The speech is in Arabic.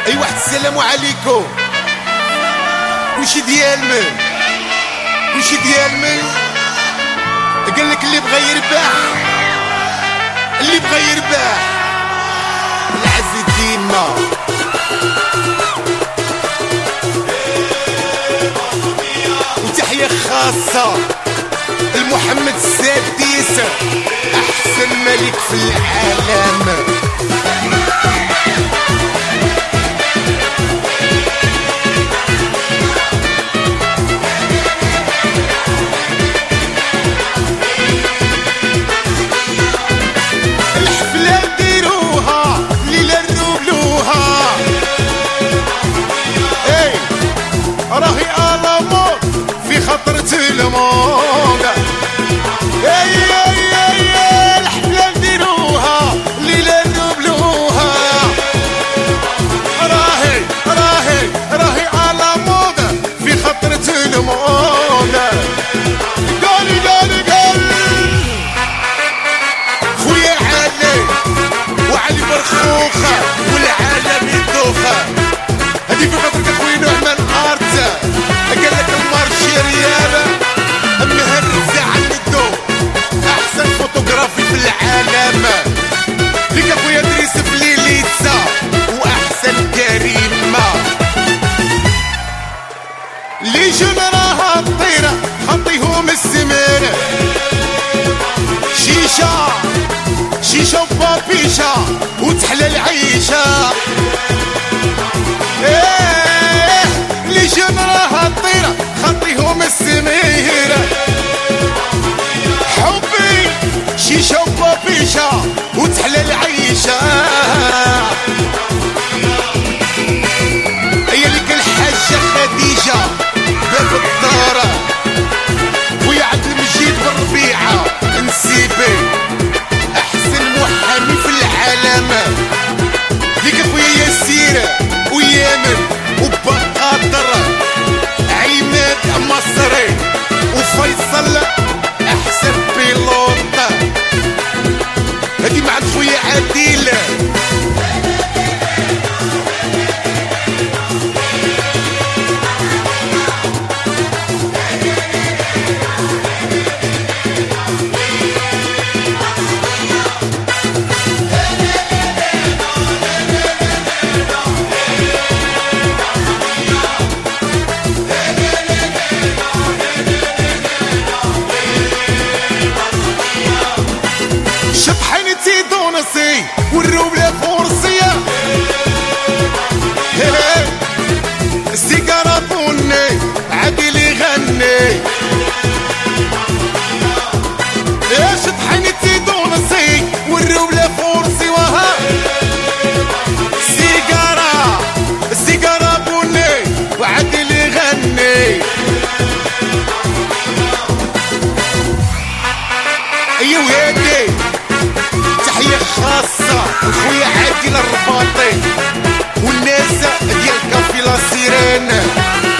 ايوا السلام عليكم. وشي ديال من قالك اللي بغى يربح العز ديما. وتحية خاصة لمحمد السادس احسن ملك في العالم. راهي ألمور في خطرة الموت. الحفلة نديروها ليلة نبلوها. راهي ألمور في خطرة الموت. قال خويا علي وعلي برخوخة والعالم يدوخة. هدي في خطرك اخويا نعمان ارتا. قالك المارشي ريالة مهرزة عن الدو احسن فوتوغرافي في العالم. ليك اخويا دريس فليليتسا واحسن كريمة. لي جون راها الطيرة خطيهم السمير. شيشة وبابيشة وتحلى العيشة. لي جون راها الطيرة خطيهم السمير. حبي شيشة وبابيشة وتحلى العيشة. هي لك الحاجة خديجة باب الدار. ويا عبد المجيد بالربيعة نسيبي احسن محامي في العالم. ليك اخويا ياسير ويامن وبقادر عماد مصري وفيصل احسن بيلوط. هادي مع خويا عادل. شطحينتي دونسي والروبلة فورسية. السيجارة بني عادل يغني. شطحينتي دونسي والروبلة فورسي. وها السيجارة بني وعادل يغني. ايوا هادي تحية خاصة خويا عادل الرباطي والناس ديال كافي لا سيرين.